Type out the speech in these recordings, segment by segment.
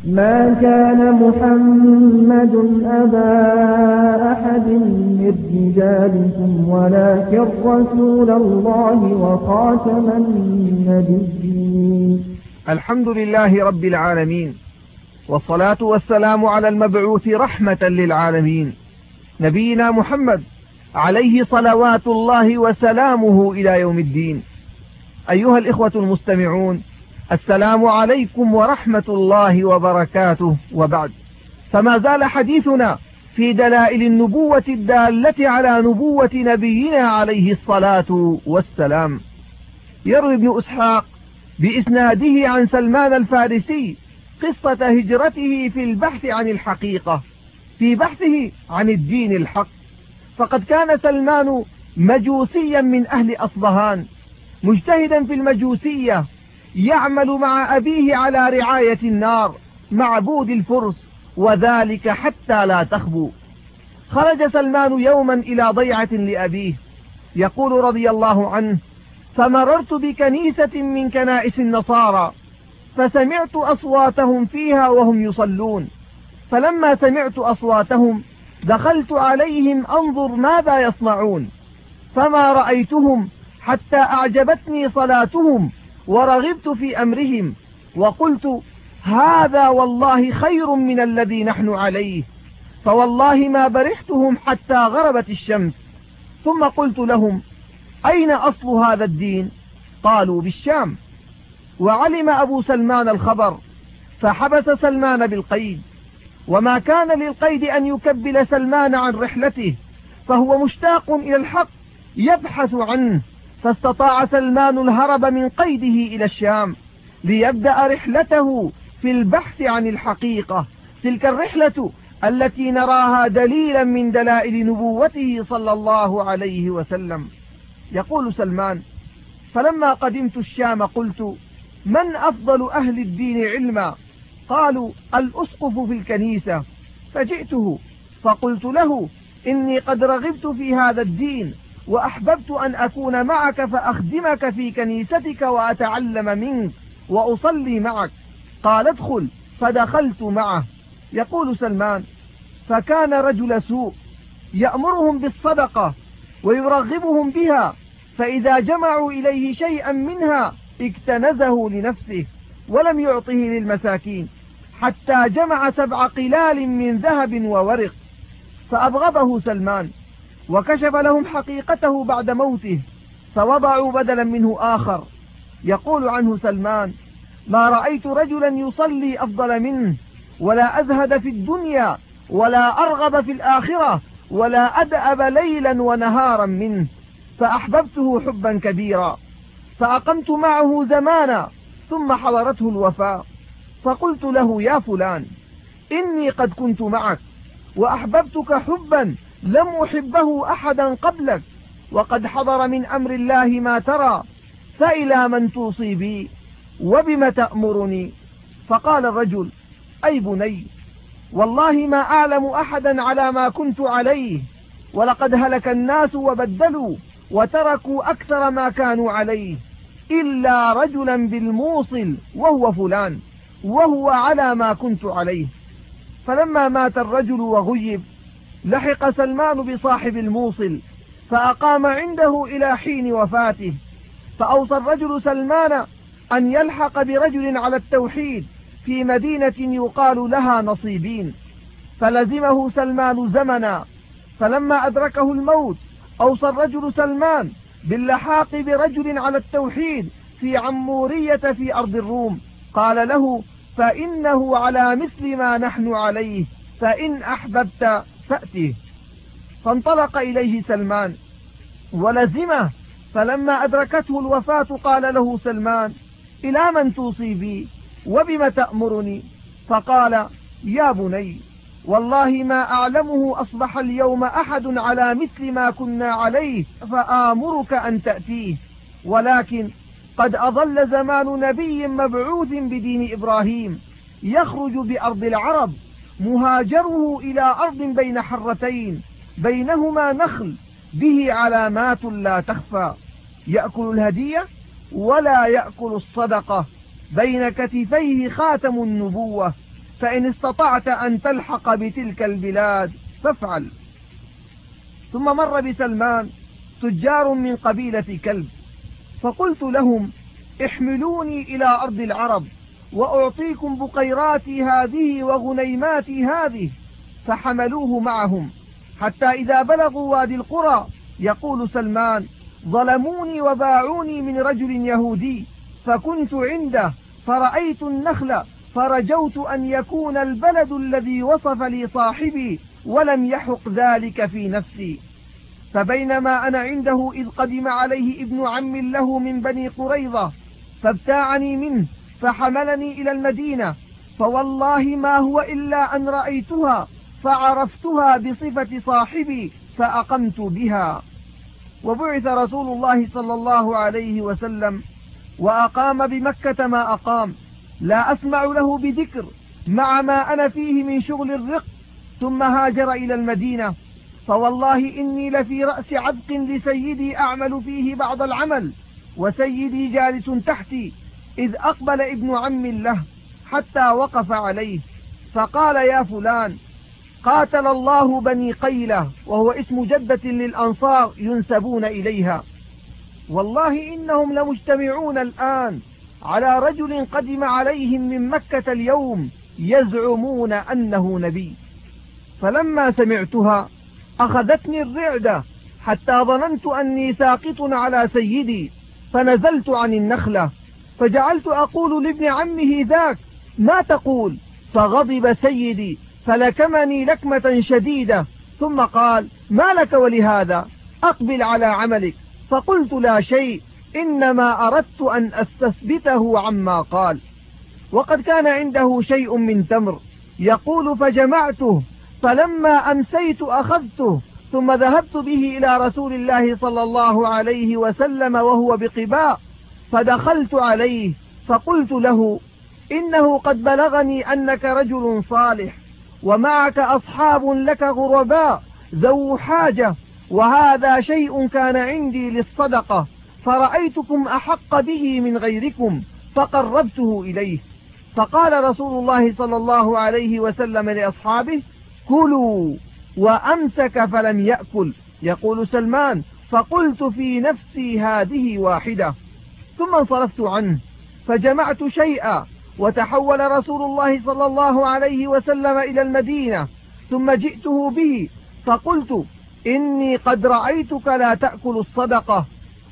ما كان محمد أبا أحد من رجالكم ولكن رسول الله وخاتم النبيين. الحمد لله رب العالمين، والصلاة والسلام على المبعوث رحمة للعالمين نبينا محمد عليه صلوات الله وسلامه إلى يوم الدين. أيها الإخوة المستمعون، السلام عليكم ورحمة الله وبركاته. وبعد، فما زال حديثنا في دلائل النبوة الدالة على نبوة نبينا عليه الصلاة والسلام. يروي ابن إسحاق بإسناده عن سلمان الفارسي قصة هجرته في البحث عن الحقيقة، في بحثه عن الدين الحق. فقد كان سلمان مجوسيا من أهل أصبهان، مجتهدا في المجوسية، يعمل مع أبيه على رعاية النار معبود الفرس، وذلك حتى لا تخبو. خرج سلمان يوما إلى ضيعة لأبيه، يقول رضي الله عنه: فمررت بكنيسة من كنائس النصارى فسمعت أصواتهم فيها وهم يصلون، فلما سمعت أصواتهم دخلت عليهم أنظر ماذا يصنعون، فما رأيتهم حتى أعجبتني صلاتهم ورغبت في أمرهم، وقلت: هذا والله خير من الذي نحن عليه، فوالله ما برحتهم حتى غربت الشمس. ثم قلت لهم: أين أصل هذا الدين؟ قالوا: بالشام. وعلم أبو سلمان الخبر، فحبس سلمان بالقيد، وما كان للقيد أن يكبل سلمان عن رحلته، فهو مشتاق إلى الحق يبحث عنه، فاستطاع سلمان الهرب من قيده إلى الشام ليبدأ رحلته في البحث عن الحقيقة، تلك الرحلة التي نراها دليلا من دلائل نبوته صلى الله عليه وسلم. يقول سلمان: فلما قدمت الشام قلت: من أفضل أهل الدين علما؟ قالوا: الأسقف في الكنيسة. فجئته فقلت له: إني قد رغبت في هذا الدين، وأحببت أن أكون معك فأخدمك في كنيستك وأتعلم منك وأصلي معك. قال: ادخل. فدخلت معه. يقول سلمان: فكان رجل سوء، يأمرهم بالصدقة ويرغبهم بها، فإذا جمعوا إليه شيئا منها اكتنزه لنفسه ولم يعطه للمساكين، حتى جمع 7 قلال من ذهب وورق، فأبغضه سلمان، وكشف لهم حقيقته بعد موته، فوضعوا بدلا منه آخر. يقول عنه سلمان: ما رأيت رجلا يصلي أفضل منه، ولا أزهد في الدنيا، ولا أرغب في الآخرة، ولا أدأب ليلا ونهارا منه، فأحببته حبا كبيرا. فأقمت معه زمانا، ثم حضرته الوفاة، فقلت له: يا فلان، إني قد كنت معك وأحببتك حبا لم أحبه أحدا قبلك، وقد حضر من أمر الله ما ترى، فإلى من توصي بي وبم تأمرني؟ فقال الرجل: أي بني، والله ما أعلم أحدا على ما كنت عليه، ولقد هلك الناس وبدلوا وتركوا أكثر ما كانوا عليه، إلا رجلا بالموصل وهو فلان، وهو على ما كنت عليه. فلما مات الرجل وغيب لحق سلمان بصاحب الموصل، فأقام عنده إلى حين وفاته، فأوصى الرجل سلمان أن يلحق برجل على التوحيد في مدينة يقال لها نصيبين، فلزمه سلمان زمنا. فلما أدركه الموت أوصى الرجل سلمان باللحاق برجل على التوحيد في عمورية في أرض الروم، قال له: فإنه على مثل ما نحن عليه، فإن أحببت فأته. فانطلق إليه سلمان ولزمه، فلما أدركته الوفاة قال له سلمان: إلى من توصي بي وبم تأمرني؟ فقال: يا بني، والله ما أعلمه أصبح اليوم أحد على مثل ما كنا عليه، فآمرك أن تأتيه، ولكن قد أظل زمان نبي مبعوث بدين إبراهيم يخرج بأرض العرب، مهاجره إلى أرض بين حرتين بينهما نخل به علامات لا تخفى، يأكل الهدية ولا يأكل الصدقة، بين كتفيه خاتم النبوة، فإن استطعت أن تلحق بتلك البلاد فافعل. ثم مر بسلمان تجار من قبيلة كلب، فقلت لهم: احملوني إلى أرض العرب وأعطيكم بقيراتي هذه وغنيماتي هذه. فحملوه معهم حتى إذا بلغوا وادي القرى يقول سلمان: ظلموني وباعوني من رجل يهودي، فكنت عنده فرأيت النخل فرجوت أن يكون البلد الذي وصف لي صاحبي ولم يحق ذلك في نفسي. فبينما أنا عنده إذ قدم عليه ابن عم له من بني قريظة فابتاعني منه فحملني إلى المدينة، فوالله ما هو إلا أن رأيتها فعرفتها بصفة صاحبي فأقمت بها. وبعث رسول الله صلى الله عليه وسلم وأقام بمكة ما أقام، لا أسمع له بذكر مع ما أنا فيه من شغل الرق. ثم هاجر إلى المدينة، فوالله إني لفي رأس عبق لسيدي أعمل فيه بعض العمل وسيدي جالس تحتي، إذ أقبل ابن عم له حتى وقف عليه فقال: يا فلان، قاتل الله بني قيلة، وهو اسم جدة للأنصار ينسبون إليها، والله إنهم لمجتمعون الآن على رجل قدم عليهم من مكة اليوم يزعمون أنه نبي. فلما سمعتها أخذتني الرعدة حتى ظننت أني ساقط على سيدي، فنزلت عن النخلة فجعلت أقول لابن عمه ذاك: ما تقول؟ فغضب سيدي فلكمني لكمة شديدة، ثم قال: ما لك ولهذا؟ أقبل على عملك. فقلت: لا شيء، إنما أردت أن أستثبته عما قال. وقد كان عنده شيء من تمر يقول فجمعته، فلما أمسيت أخذته، ثم ذهبت به إلى رسول الله صلى الله عليه وسلم وهو بقباء، فدخلت عليه فقلت له: إنه قد بلغني أنك رجل صالح ومعك أصحاب لك غرباء ذو حاجة، وهذا شيء كان عندي للصدقة، فرأيتكم أحق به من غيركم فقربته إليه. فقال رسول الله صلى الله عليه وسلم لأصحابه: كلوا، وأمسك فلم يأكل. يقول سلمان: فقلت في نفسي هذه واحدة، ثم انصرفت عنه فجمعت شيئا، وتحول رسول الله صلى الله عليه وسلم إلى المدينة، ثم جئته به فقلت: إني قد رأيتك لا تأكل الصدقة،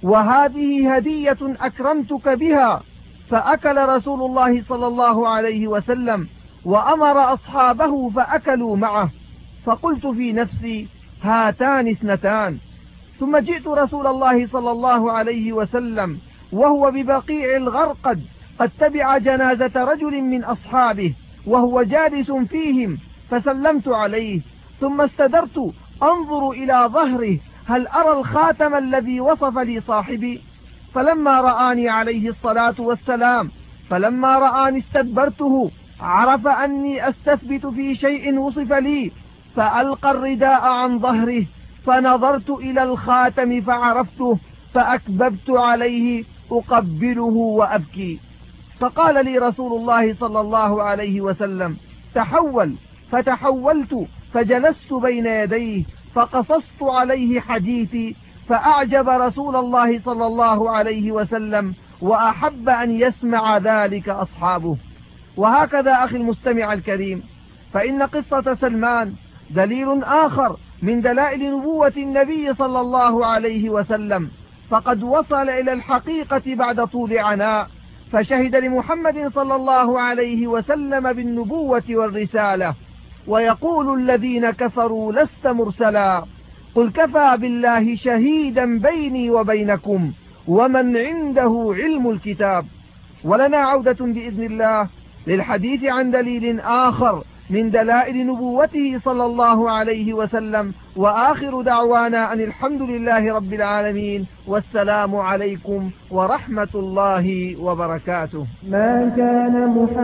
وهذه هدية أكرمتك بها. فأكل رسول الله صلى الله عليه وسلم وأمر أصحابه فأكلوا معه، فقلت في نفسي: هاتان اثنتان. ثم جئت رسول الله صلى الله عليه وسلم وهو ببقيع الغرقد قد تبع جنازة رجل من أصحابه وهو جالس فيهم، فسلمت عليه، ثم استدرت أنظر إلى ظهره هل أرى الخاتم الذي وصف لي صاحبي. فلما رآني عليه الصلاة والسلام فلما رآني استدبرته، عرف أني أستثبت في شيء وصف لي، فألقى الرداء عن ظهره، فنظرت إلى الخاتم فعرفته، فأكببت عليه أقبله وأبكي. فقال لي رسول الله صلى الله عليه وسلم: تحول. فتحولت فجلست بين يديه فقصصت عليه حديثي، فأعجب رسول الله صلى الله عليه وسلم وأحب أن يسمع ذلك أصحابه. وهكذا أخي المستمع الكريم، فإن قصة سلمان دليل آخر من دلائل نبوة النبي صلى الله عليه وسلم، فقد وصل إلى الحقيقة بعد طول عناء، فشهد لمحمد صلى الله عليه وسلم بالنبوة والرسالة. ويقول الذين كفروا: لست مرسلا، قل كفى بالله شهيدا بيني وبينكم ومن عنده علم الكتاب. ولنا عودة بإذن الله للحديث عن دليل آخر من دلائل نبوته صلى الله عليه وسلم، وآخر دعوانا أن الحمد لله رب العالمين، والسلام عليكم ورحمة الله وبركاته. ما كان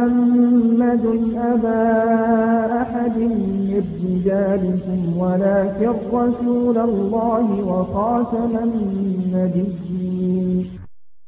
محمد أبا أحد من رجالكم ولكن رسول الله وخاتم النبيين.